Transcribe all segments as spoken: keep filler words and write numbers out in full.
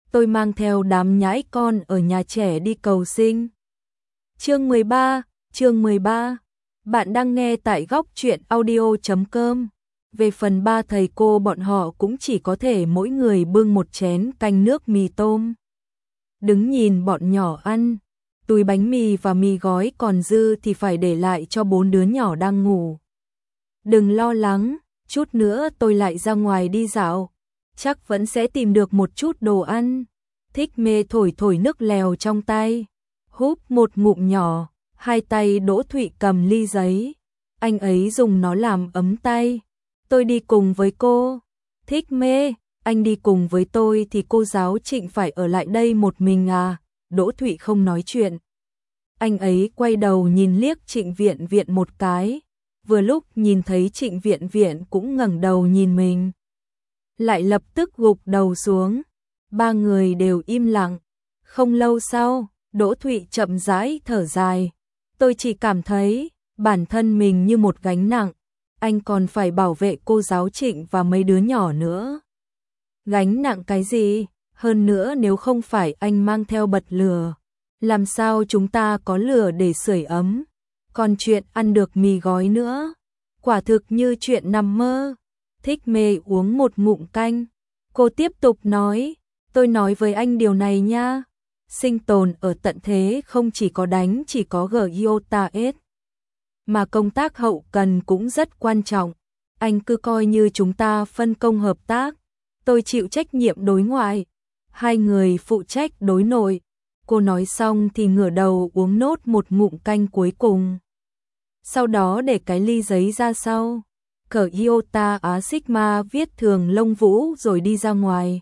tôi mang theo đám nhãi con ở nhà trẻ đi cầu sinh. Chương mười ba, chương mười ba. Bạn đang nghe tại góc truyện audio chấm com. Về phần ba thầy cô bọn họ cũng chỉ có thể mỗi người bưng một chén canh nước mì tôm. Đứng nhìn bọn nhỏ ăn, túi bánh mì và mì gói còn dư thì phải để lại cho bốn đứa nhỏ đang ngủ. Đừng lo lắng, chút nữa tôi lại ra ngoài đi dạo, chắc vẫn sẽ tìm được một chút đồ ăn. Thích Mê thổi thổi nước lèo trong tay, húp một ngụm nhỏ, hai tay Đỗ Thụy cầm ly giấy. Anh ấy dùng nó làm ấm tay. Tôi đi cùng với cô. Thích Mê, anh đi cùng với tôi thì cô giáo Trịnh phải ở lại đây một mình à? Đỗ Thụy không nói chuyện. Anh ấy quay đầu nhìn liếc Trịnh Viện Viện một cái, vừa lúc nhìn thấy Trịnh Viện Viện cũng ngẩng đầu nhìn mình, lại lập tức gục đầu xuống. Ba người đều im lặng. Không lâu sau, Đỗ Thụy chậm rãi thở dài. Tôi chỉ cảm thấy bản thân mình như một gánh nặng, anh còn phải bảo vệ cô giáo Trịnh và mấy đứa nhỏ nữa. Gánh nặng cái gì? Hơn nữa nếu không phải anh mang theo bật lửa, làm sao chúng ta có lửa để sưởi ấm? Còn chuyện ăn được mì gói nữa, quả thực như chuyện nằm mơ. Thích Mê uống một ngụm canh. Cô tiếp tục nói, tôi nói với anh điều này nha. Sinh tồn ở tận thế không chỉ có đánh chỉ có giota ét, mà công tác hậu cần cũng rất quan trọng. Anh cứ coi như chúng ta phân công hợp tác. Tôi chịu trách nhiệm đối ngoại, hai người phụ trách đối nội. Cô nói xong thì ngửa đầu uống nốt một ngụm canh cuối cùng. Sau đó để cái ly giấy ra sau, cởi iota á sigma viết thường lông vũ rồi đi ra ngoài.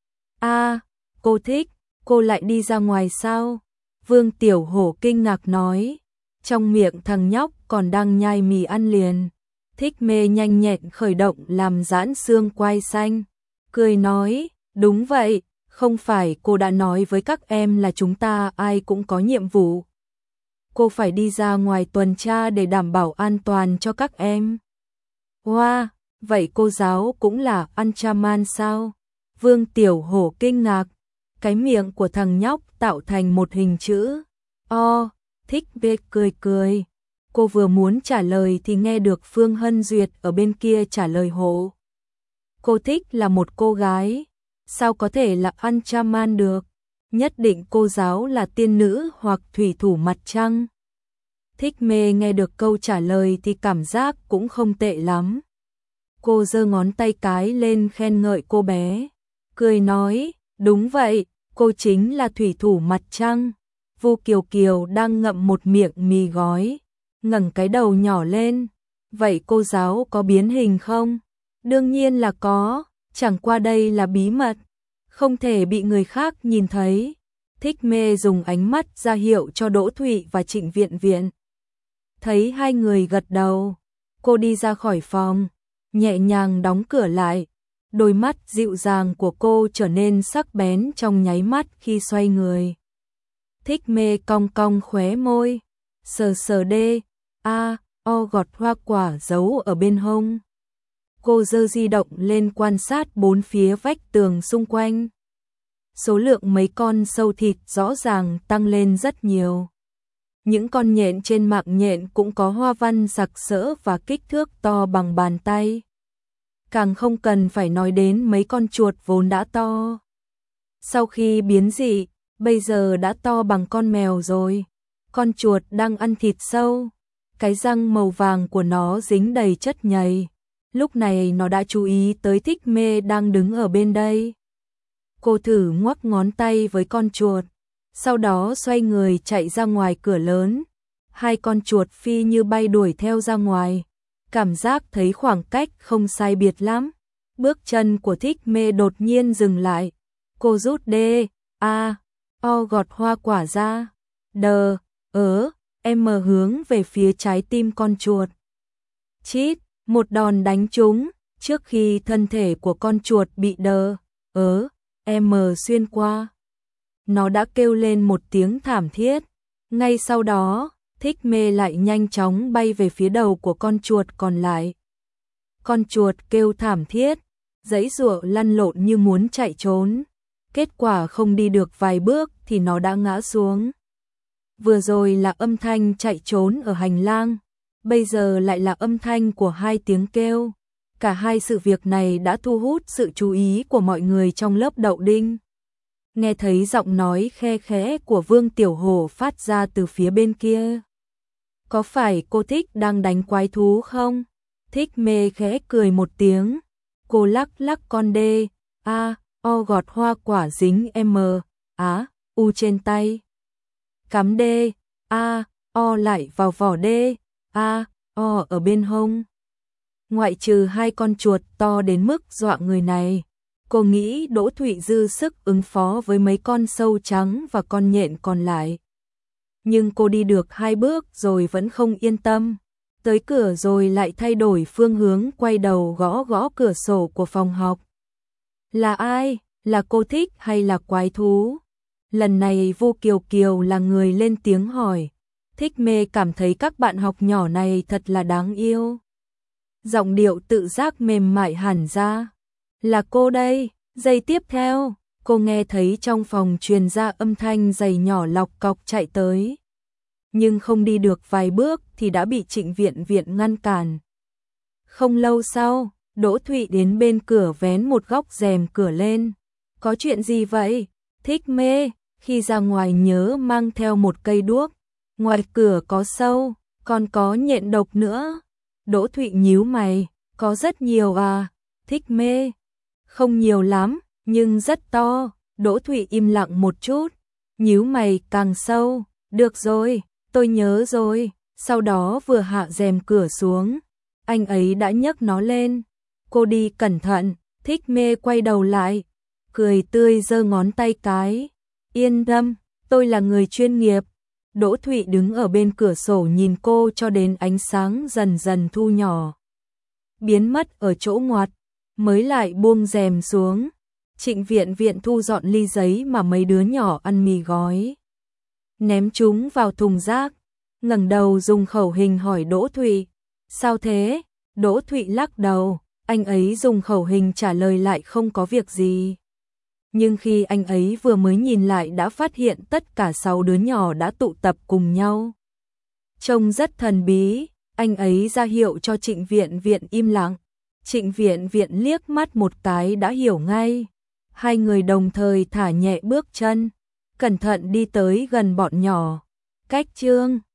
A, cô Thích, cô lại đi ra ngoài sao? Vương Tiểu Hổ kinh ngạc nói. Trong miệng thằng nhóc còn đang nhai mì ăn liền. Thích Mê nhanh nhẹn khởi động làm giãn xương quai xanh, cười nói, đúng vậy, không phải cô đã nói với các em là chúng ta ai cũng có nhiệm vụ. Cô phải đi ra ngoài tuần tra để đảm bảo an toàn cho các em. Wow, vậy cô giáo cũng là Anchaman sao? Vương Tiểu Hổ kinh ngạc. Cái miệng của thằng nhóc tạo thành một hình chữ O. Thích Mê cười cười. Cô vừa muốn trả lời thì nghe được Phương Hân Duyệt ở bên kia trả lời hộ. Cô Thích là một cô gái, sao có thể là Anchaman được? Nhất định cô giáo là tiên nữ hoặc thủy thủ mặt trăng. Thích Mê nghe được câu trả lời thì cảm giác cũng không tệ lắm. Cô giơ ngón tay cái lên khen ngợi cô bé, cười nói, đúng vậy, cô chính là thủy thủ mặt trăng. Vu Kiều Kiều đang ngậm một miệng mì gói, ngẩng cái đầu nhỏ lên. Vậy cô giáo có biến hình không? Đương nhiên là có, chẳng qua đây là bí mật, không thể bị người khác nhìn thấy. Thích Mê dùng ánh mắt ra hiệu cho Đỗ Thụy và Trịnh Viện Viện. Thấy hai người gật đầu, cô đi ra khỏi phòng, nhẹ nhàng đóng cửa lại. Đôi mắt dịu dàng của cô trở nên sắc bén trong nháy mắt khi xoay người. Thích Mê cong cong khóe môi, sờ sờ đê, a, o gọt hoa quả giấu ở bên hông. Cô giơ di động lên quan sát bốn phía vách tường xung quanh. Số lượng mấy con sâu thịt rõ ràng tăng lên rất nhiều. Những con nhện trên mạng nhện cũng có hoa văn sặc sỡ và kích thước to bằng bàn tay. Càng không cần phải nói đến mấy con chuột vốn đã to. Sau khi biến dị, bây giờ đã to bằng con mèo rồi. Con chuột đang ăn thịt sâu. Cái răng màu vàng của nó dính đầy chất nhầy. Lúc này nó đã chú ý tới Thích Mê đang đứng ở bên đây. Cô thử ngoắc ngón tay với con chuột, sau đó xoay người chạy ra ngoài cửa lớn. Hai con chuột phi như bay đuổi theo ra ngoài. Cảm giác thấy khoảng cách không sai biệt lắm. Bước chân của Thích Mê đột nhiên dừng lại. Cô rút đê, a, o gọt hoa quả ra. Đờ, ớ, em mờ hướng về phía trái tim con chuột. Chít, một đòn đánh trúng, trước khi thân thể của con chuột bị đờ, ớ, em mờ xuyên qua. Nó đã kêu lên một tiếng thảm thiết. Ngay sau đó, Thích Mê lại nhanh chóng bay về phía đầu của con chuột còn lại. Con chuột kêu thảm thiết, giãy giụa lăn lộn như muốn chạy trốn. kết quả không đi được vài bước thì nó đã ngã xuống. Vừa rồi là âm thanh chạy trốn ở hành lang, bây giờ lại là âm thanh của hai tiếng kêu. Cả hai sự việc này đã thu hút sự chú ý của mọi người trong lớp đậu đinh. Nghe thấy giọng nói khe khẽ của Vương Tiểu Hổ phát ra từ phía bên kia. Có phải cô Thích đang đánh quái thú không? Thích mê khẽ cười một tiếng. Cô lắc lắc con đê, a, o gọt hoa quả dính m, á, u trên tay. Cắm đê, a, o lại vào vỏ đê, a, o ở bên hông. Ngoại trừ hai con chuột to đến mức dọa người này, cô nghĩ Đỗ Thụy dư sức ứng phó với mấy con sâu trắng và con nhện còn lại. Nhưng cô đi được hai bước rồi vẫn không yên tâm. Tới cửa rồi lại thay đổi phương hướng, quay đầu gõ gõ cửa sổ của phòng học. Là ai? Là cô Thích hay là quái thú? Lần này Vu Kiều Kiều là người lên tiếng hỏi. Thích mê cảm thấy các bạn học nhỏ này thật là đáng yêu. Giọng điệu tự giác mềm mại hẳn ra. Là cô đây. Giây tiếp theo, cô nghe thấy trong phòng truyền ra âm thanh giày nhỏ lọc cọc chạy tới. Nhưng không đi được vài bước thì đã bị Trịnh Viện Viện ngăn cản. Không lâu sau, Đỗ Thụy đến bên cửa vén một góc rèm cửa lên. Có chuyện gì vậy? Thích mê, khi ra ngoài nhớ mang theo một cây đuốc. Ngoài cửa có sâu, còn có nhện độc nữa. Đỗ Thụy nhíu mày, có rất nhiều à? Thích mê, không nhiều lắm, nhưng rất to. Đỗ Thụy im lặng một chút, nhíu mày càng sâu. Được rồi, tôi nhớ rồi. Sau đó vừa hạ rèm cửa xuống, anh ấy đã nhấc nó lên. Cô đi cẩn thận. Thích mê quay đầu lại, cười tươi giơ ngón tay cái. Yên tâm, tôi là người chuyên nghiệp. Đỗ Thụy đứng ở bên cửa sổ nhìn cô cho đến ánh sáng dần dần thu nhỏ, biến mất ở chỗ ngoặt, mới lại buông rèm xuống. Trịnh Viện Viện thu dọn ly giấy mà mấy đứa nhỏ ăn mì gói, ném chúng vào thùng rác, ngẩng đầu dùng khẩu hình hỏi Đỗ Thụy. Sao thế? Đỗ Thụy lắc đầu, anh ấy dùng khẩu hình trả lời lại không có việc gì. Nhưng khi anh ấy vừa mới nhìn lại đã phát hiện tất cả sáu đứa nhỏ đã tụ tập cùng nhau. Trông rất thần bí, anh ấy ra hiệu cho Trịnh Viện Viện im lặng. Trịnh Viện Viện liếc mắt một cái đã hiểu ngay. Hai người đồng thời thả nhẹ bước chân, cẩn thận đi tới gần bọn nhỏ. Cách chương